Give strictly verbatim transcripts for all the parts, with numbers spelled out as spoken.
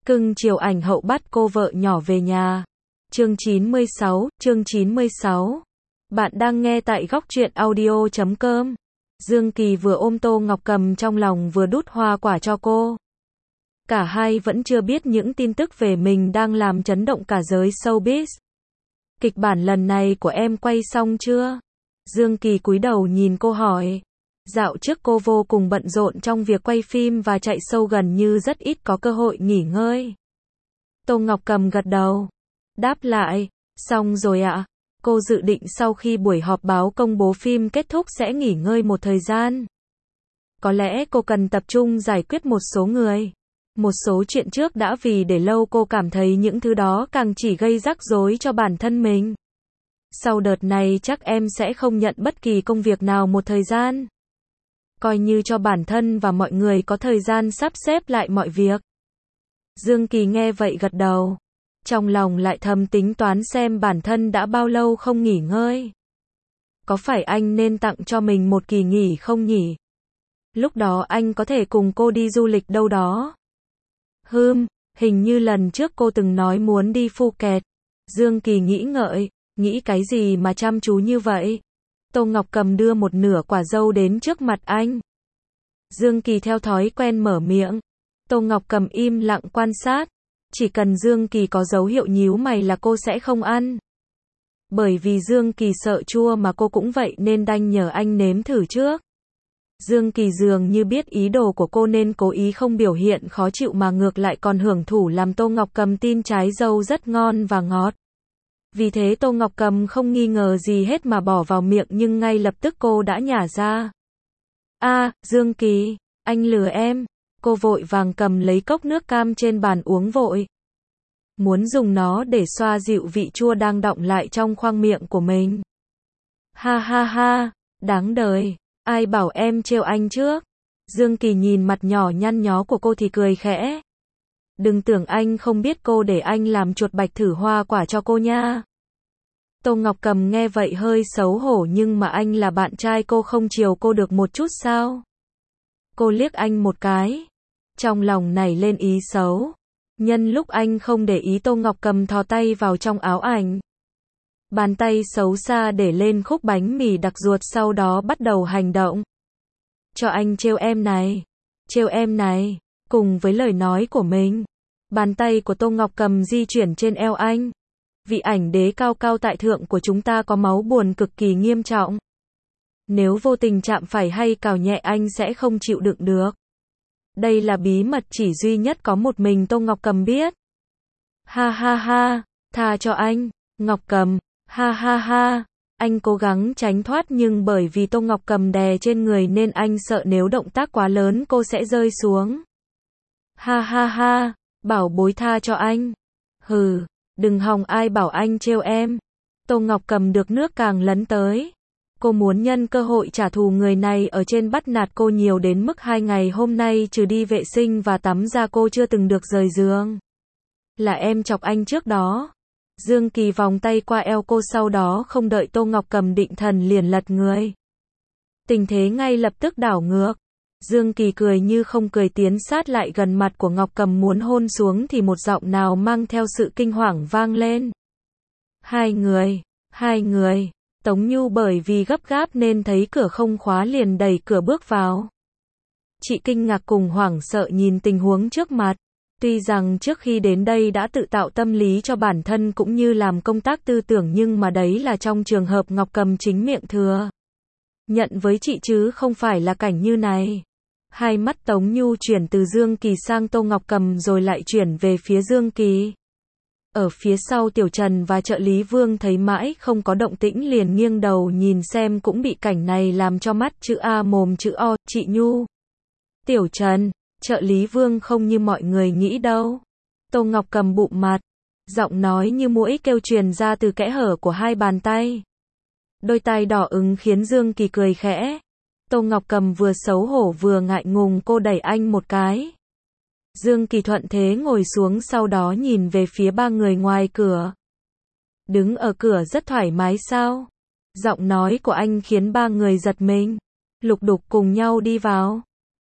Cưng chiều ảnh hậu bắt cô vợ nhỏ về nhà. Chương chín mươi sáu, chương chín mươi sáu. Bạn đang nghe tại góc truyện audio chấm com. Dương Kỳ vừa ôm Tô Ngọc Cầm trong lòng vừa đút hoa quả cho cô. Cả hai vẫn chưa biết những tin tức về mình đang làm chấn động cả giới showbiz. Kịch bản lần này của em quay xong chưa? Dương Kỳ cúi đầu nhìn cô hỏi. Dạo trước cô vô cùng bận rộn trong việc quay phim và chạy show, gần như rất ít có cơ hội nghỉ ngơi. Tô Ngọc Cầm gật đầu. Đáp lại, xong rồi ạ. Cô dự định sau khi buổi họp báo công bố phim kết thúc sẽ nghỉ ngơi một thời gian. Có lẽ cô cần tập trung giải quyết một số người. Một số chuyện trước đã vì để lâu, cô cảm thấy những thứ đó càng chỉ gây rắc rối cho bản thân mình. Sau đợt này chắc em sẽ không nhận bất kỳ công việc nào một thời gian. Coi như cho bản thân và mọi người có thời gian sắp xếp lại mọi việc. Dương Kỳ nghe vậy gật đầu. Trong lòng lại thầm tính toán xem bản thân đã bao lâu không nghỉ ngơi. Có phải anh nên tặng cho mình một kỳ nghỉ không nhỉ? Lúc đó anh có thể cùng cô đi du lịch đâu đó. Hừm, hình như lần trước cô từng nói muốn đi Phuket. Dương Kỳ nghĩ ngợi, nghĩ cái gì mà chăm chú như vậy? Tô Ngọc Cầm đưa một nửa quả dâu đến trước mặt anh. Dương Kỳ theo thói quen mở miệng. Tô Ngọc Cầm im lặng quan sát. Chỉ cần Dương Kỳ có dấu hiệu nhíu mày là cô sẽ không ăn. Bởi vì Dương Kỳ sợ chua mà cô cũng vậy nên đành nhờ anh nếm thử trước. Dương Kỳ dường như biết ý đồ của cô nên cố ý không biểu hiện khó chịu mà ngược lại còn hưởng thụ làm Tô Ngọc Cầm tin trái dâu rất ngon và ngọt. Vì thế Tô Ngọc Cầm không nghi ngờ gì hết mà bỏ vào miệng, nhưng ngay lập tức cô đã nhả ra. A, à, Dương Kỳ, anh lừa em. Cô vội vàng cầm lấy cốc nước cam trên bàn uống vội. Muốn dùng nó để xoa dịu vị chua đang đọng lại trong khoang miệng của mình. Ha ha ha, đáng đời, ai bảo em trêu anh trước. Dương Kỳ nhìn mặt nhỏ nhăn nhó của cô thì cười khẽ. Đừng tưởng anh không biết cô để anh làm chuột bạch thử hoa quả cho cô nha. Tô Ngọc Cầm nghe vậy hơi xấu hổ, nhưng mà anh là bạn trai cô không chiều cô được một chút sao? Cô liếc anh một cái. Trong lòng nảy lên ý xấu. Nhân lúc anh không để ý, Tô Ngọc Cầm thò tay vào trong áo ảnh. Bàn tay xấu xa để lên khúc bánh mì đặc ruột, sau đó bắt đầu hành động. Cho anh trêu em này. Trêu em này. Cùng với lời nói của mình, bàn tay của Tô Ngọc Cầm di chuyển trên eo anh. Vị ảnh đế cao cao tại thượng của chúng ta có máu buồn cực kỳ nghiêm trọng. Nếu vô tình chạm phải hay cào nhẹ anh sẽ không chịu đựng được. Đây là bí mật chỉ duy nhất có một mình Tô Ngọc Cầm biết. Ha ha ha, tha cho anh, Ngọc Cầm, ha ha ha. Anh cố gắng tránh thoát nhưng bởi vì Tô Ngọc Cầm đè trên người nên anh sợ nếu động tác quá lớn cô sẽ rơi xuống. Ha ha ha, bảo bối tha cho anh. Hừ, đừng hòng ai bảo anh trêu em. Tô Ngọc Cầm được nước càng lấn tới. Cô muốn nhân cơ hội trả thù người này ở trên bắt nạt cô nhiều đến mức hai ngày hôm nay trừ đi vệ sinh và tắm ra cô chưa từng được rời giường. Là em chọc anh trước đó. Dương Kỳ vòng tay qua eo cô, sau đó không đợi Tô Ngọc Cầm định thần liền lật người. Tình thế ngay lập tức đảo ngược. Dương Kỳ cười như không cười tiến sát lại gần mặt của Ngọc Cầm muốn hôn xuống thì một giọng nào mang theo sự kinh hoàng vang lên. Hai người, hai người. Tống Nhu bởi vì gấp gáp nên thấy cửa không khóa liền đẩy cửa bước vào. Chị kinh ngạc cùng hoảng sợ nhìn tình huống trước mặt. Tuy rằng trước khi đến đây đã tự tạo tâm lý cho bản thân cũng như làm công tác tư tưởng, nhưng mà đấy là trong trường hợp Ngọc Cầm chính miệng thừa nhận với chị chứ không phải là cảnh như này. Hai mắt Tống Nhu chuyển từ Dương Kỳ sang Tô Ngọc Cầm rồi lại chuyển về phía Dương Kỳ. Ở phía sau Tiểu Trần và trợ lý Vương thấy mãi không có động tĩnh liền nghiêng đầu nhìn xem, cũng bị cảnh này làm cho mắt chữ A mồm chữ O. Chị Nhu, Tiểu Trần, trợ lý Vương không như mọi người nghĩ đâu. Tô Ngọc Cầm bụm mặt, giọng nói như muỗi kêu truyền ra từ kẽ hở của hai bàn tay. Đôi tai đỏ ửng khiến Dương Kỳ cười khẽ. Tô Ngọc Cầm vừa xấu hổ vừa ngại ngùng, cô đẩy anh một cái. Dương Kỳ thuận thế ngồi xuống, sau đó nhìn về phía ba người ngoài cửa. Đứng ở cửa rất thoải mái sao? Giọng nói của anh khiến ba người giật mình. Lục đục cùng nhau đi vào.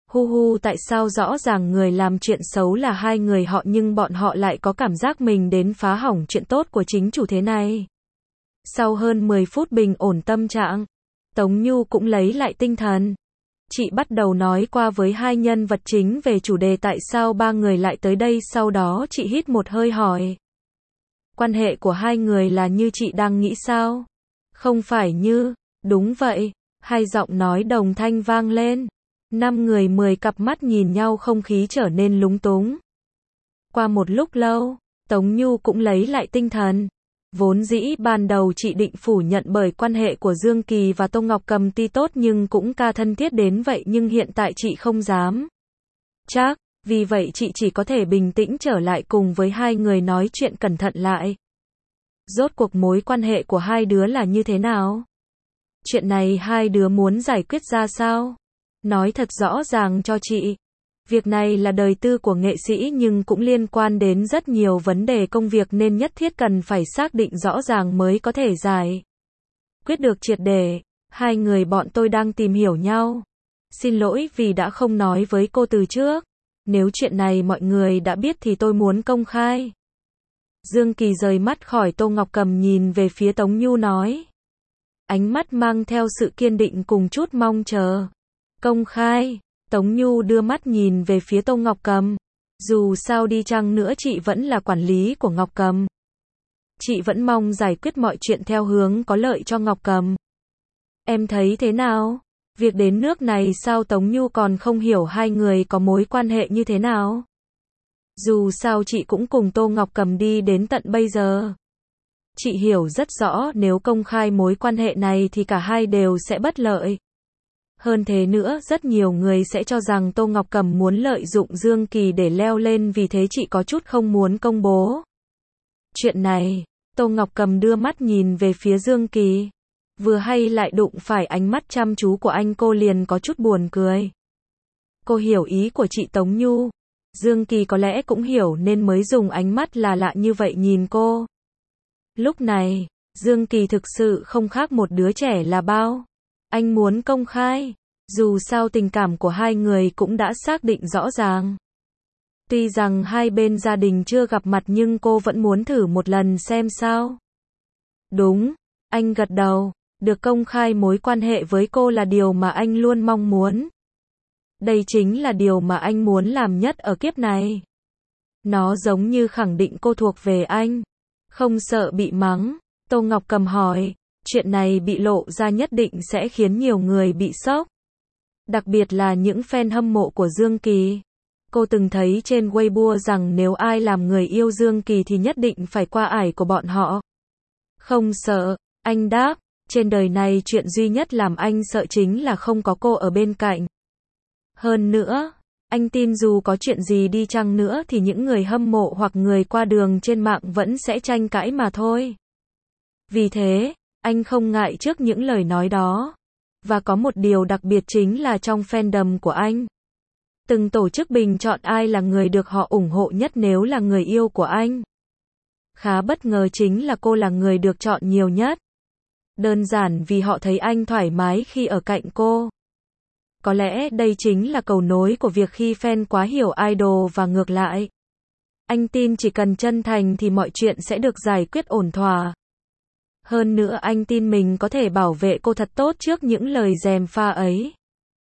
Hu hu, tại sao rõ ràng người làm chuyện xấu là hai người họ nhưng bọn họ lại có cảm giác mình đến phá hỏng chuyện tốt của chính chủ thế này. Sau hơn mười phút bình ổn tâm trạng, Tống Nhu cũng lấy lại tinh thần. Chị bắt đầu nói qua với hai nhân vật chính về chủ đề tại sao ba người lại tới đây, sau đó chị hít một hơi hỏi. Quan hệ của hai người là như chị đang nghĩ sao? Không phải như, đúng vậy, hai giọng nói đồng thanh vang lên. Năm người mười cặp mắt nhìn nhau, không khí trở nên lúng túng. Qua một lúc lâu, Tống Nhu cũng lấy lại tinh thần. Vốn dĩ ban đầu chị định phủ nhận bởi quan hệ của Dương Kỳ và Tô Ngọc Cầm tuy tốt nhưng cũng ca thân thiết đến vậy, nhưng hiện tại chị không dám. Chắc, vì vậy chị chỉ có thể bình tĩnh trở lại cùng với hai người nói chuyện cẩn thận lại. Rốt cuộc mối quan hệ của hai đứa là như thế nào? Chuyện này hai đứa muốn giải quyết ra sao? Nói thật rõ ràng cho chị. Việc này là đời tư của nghệ sĩ nhưng cũng liên quan đến rất nhiều vấn đề công việc nên nhất thiết cần phải xác định rõ ràng mới có thể giải quyết được triệt để. Hai người bọn tôi đang tìm hiểu nhau. Xin lỗi vì đã không nói với cô từ trước. Nếu chuyện này mọi người đã biết thì tôi muốn công khai. Dương Kỳ rời mắt khỏi Tô Ngọc Cầm nhìn về phía Tống Nhu nói. Ánh mắt mang theo sự kiên định cùng chút mong chờ. Công khai. Tống Nhu đưa mắt nhìn về phía Tô Ngọc Cầm. Dù sao đi chăng nữa chị vẫn là quản lý của Ngọc Cầm. Chị vẫn mong giải quyết mọi chuyện theo hướng có lợi cho Ngọc Cầm. Em thấy thế nào? Việc đến nước này sao Tống Nhu còn không hiểu hai người có mối quan hệ như thế nào? Dù sao chị cũng cùng Tô Ngọc Cầm đi đến tận bây giờ. Chị hiểu rất rõ nếu công khai mối quan hệ này thì cả hai đều sẽ bất lợi. Hơn thế nữa, rất nhiều người sẽ cho rằng Tô Ngọc Cầm muốn lợi dụng Dương Kỳ để leo lên, vì thế chị có chút không muốn công bố chuyện này. Tô Ngọc Cầm đưa mắt nhìn về phía Dương Kỳ. Vừa hay lại đụng phải ánh mắt chăm chú của anh, cô liền có chút buồn cười. Cô hiểu ý của chị Tống Nhu. Dương Kỳ có lẽ cũng hiểu nên mới dùng ánh mắt là lạ như vậy nhìn cô. Lúc này, Dương Kỳ thực sự không khác một đứa trẻ là bao. Anh muốn công khai. Dù sao tình cảm của hai người cũng đã xác định rõ ràng. Tuy rằng hai bên gia đình chưa gặp mặt nhưng cô vẫn muốn thử một lần xem sao. Đúng, anh gật đầu. Được công khai mối quan hệ với cô là điều mà anh luôn mong muốn. Đây chính là điều mà anh muốn làm nhất ở kiếp này. Nó giống như khẳng định cô thuộc về anh. Không sợ bị mắng. Tô Ngọc Cầm hỏi. Chuyện này bị lộ ra nhất định sẽ khiến nhiều người bị sốc. Đặc biệt là những fan hâm mộ của Dương Kỳ. Cô từng thấy trên Weibo rằng nếu ai làm người yêu Dương Kỳ thì nhất định phải qua ải của bọn họ. Không sợ, anh đáp. Trên đời này chuyện duy nhất làm anh sợ chính là không có cô ở bên cạnh. Hơn nữa, anh tin dù có chuyện gì đi chăng nữa thì những người hâm mộ hoặc người qua đường trên mạng vẫn sẽ tranh cãi mà thôi. Vì thế, anh không ngại trước những lời nói đó. Và có một điều đặc biệt chính là trong fandom của anh. Từng tổ chức bình chọn ai là người được họ ủng hộ nhất nếu là người yêu của anh. Khá bất ngờ chính là cô là người được chọn nhiều nhất. Đơn giản vì họ thấy anh thoải mái khi ở cạnh cô. Có lẽ đây chính là cầu nối của việc khi fan quá hiểu idol và ngược lại. Anh tin chỉ cần chân thành thì mọi chuyện sẽ được giải quyết ổn thỏa. Hơn nữa anh tin mình có thể bảo vệ cô thật tốt trước những lời gièm pha ấy.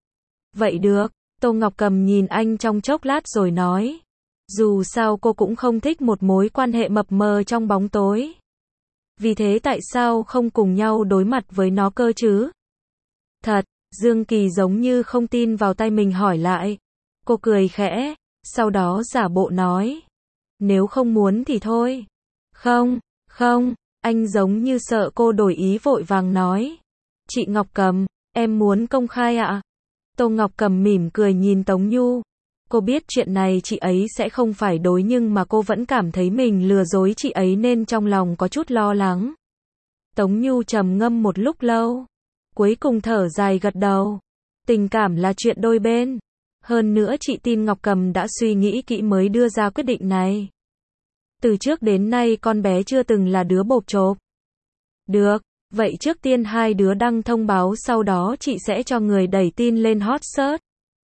Vậy được, Tô Ngọc Cầm nhìn anh trong chốc lát rồi nói. Dù sao cô cũng không thích một mối quan hệ mập mờ trong bóng tối. Vì thế tại sao không cùng nhau đối mặt với nó cơ chứ? Thật, Dương Kỳ giống như không tin vào tay mình hỏi lại. Cô cười khẽ, sau đó giả bộ nói. Nếu không muốn thì thôi. Không, không, anh giống như sợ cô đổi ý vội vàng nói. Chị Ngọc Cầm, em muốn công khai ạ? Tô Ngọc Cầm mỉm cười nhìn Tống Nhu. Cô biết chuyện này chị ấy sẽ không phải đối nhưng mà cô vẫn cảm thấy mình lừa dối chị ấy nên trong lòng có chút lo lắng. Tống Nhu trầm ngâm một lúc lâu. Cuối cùng thở dài gật đầu. Tình cảm là chuyện đôi bên. Hơn nữa chị tin Ngọc Cầm đã suy nghĩ kỹ mới đưa ra quyết định này. Từ trước đến nay con bé chưa từng là đứa bộp chộp. Được, vậy trước tiên hai đứa đăng thông báo sau đó chị sẽ cho người đẩy tin lên hot search.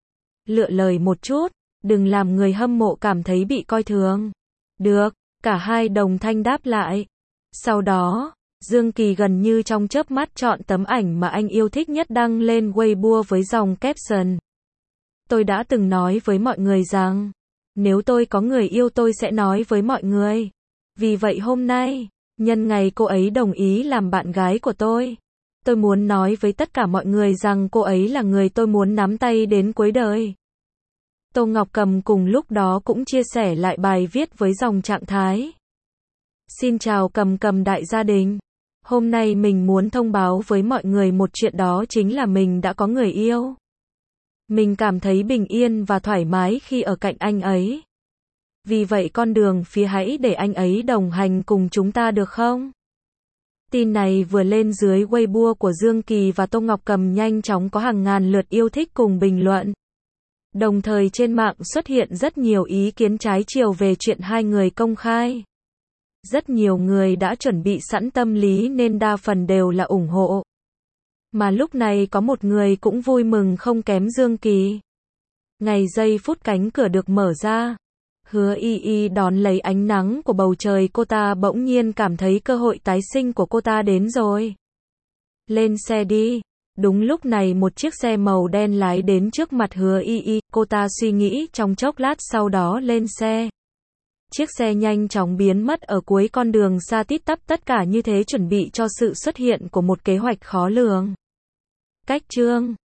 Lựa lời một chút, đừng làm người hâm mộ cảm thấy bị coi thường. Được, cả hai đồng thanh đáp lại. Sau đó, Dương Kỳ gần như trong chớp mắt chọn tấm ảnh mà anh yêu thích nhất đăng lên Weibo với dòng caption. Tôi đã từng nói với mọi người rằng, nếu tôi có người yêu tôi sẽ nói với mọi người. Vì vậy hôm nay, nhân ngày cô ấy đồng ý làm bạn gái của tôi, tôi muốn nói với tất cả mọi người rằng cô ấy là người tôi muốn nắm tay đến cuối đời. Tô Ngọc Cầm cùng lúc đó cũng chia sẻ lại bài viết với dòng trạng thái. Xin chào Cầm Cầm đại gia đình. Hôm nay mình muốn thông báo với mọi người một chuyện, đó chính là mình đã có người yêu. Mình cảm thấy bình yên và thoải mái khi ở cạnh anh ấy. Vì vậy con đường phía hãy để anh ấy đồng hành cùng chúng ta được không? Tin này vừa lên dưới Weibo của Dương Kỳ và Tô Ngọc Cầm nhanh chóng có hàng ngàn lượt yêu thích cùng bình luận. Đồng thời trên mạng xuất hiện rất nhiều ý kiến trái chiều về chuyện hai người công khai. Rất nhiều người đã chuẩn bị sẵn tâm lý nên đa phần đều là ủng hộ. Mà lúc này có một người cũng vui mừng không kém Dương Kỳ. Ngày giây phút cánh cửa được mở ra, Hứa Y Y đón lấy ánh nắng của bầu trời, cô ta bỗng nhiên cảm thấy cơ hội tái sinh của cô ta đến rồi. Lên xe đi. Đúng lúc này một chiếc xe màu đen lái đến trước mặt Hứa Y Y, cô ta suy nghĩ trong chốc lát sau đó lên xe. Chiếc xe nhanh chóng biến mất ở cuối con đường xa tít tắp, tất cả như thế chuẩn bị cho sự xuất hiện của một kế hoạch khó lường. Cách chương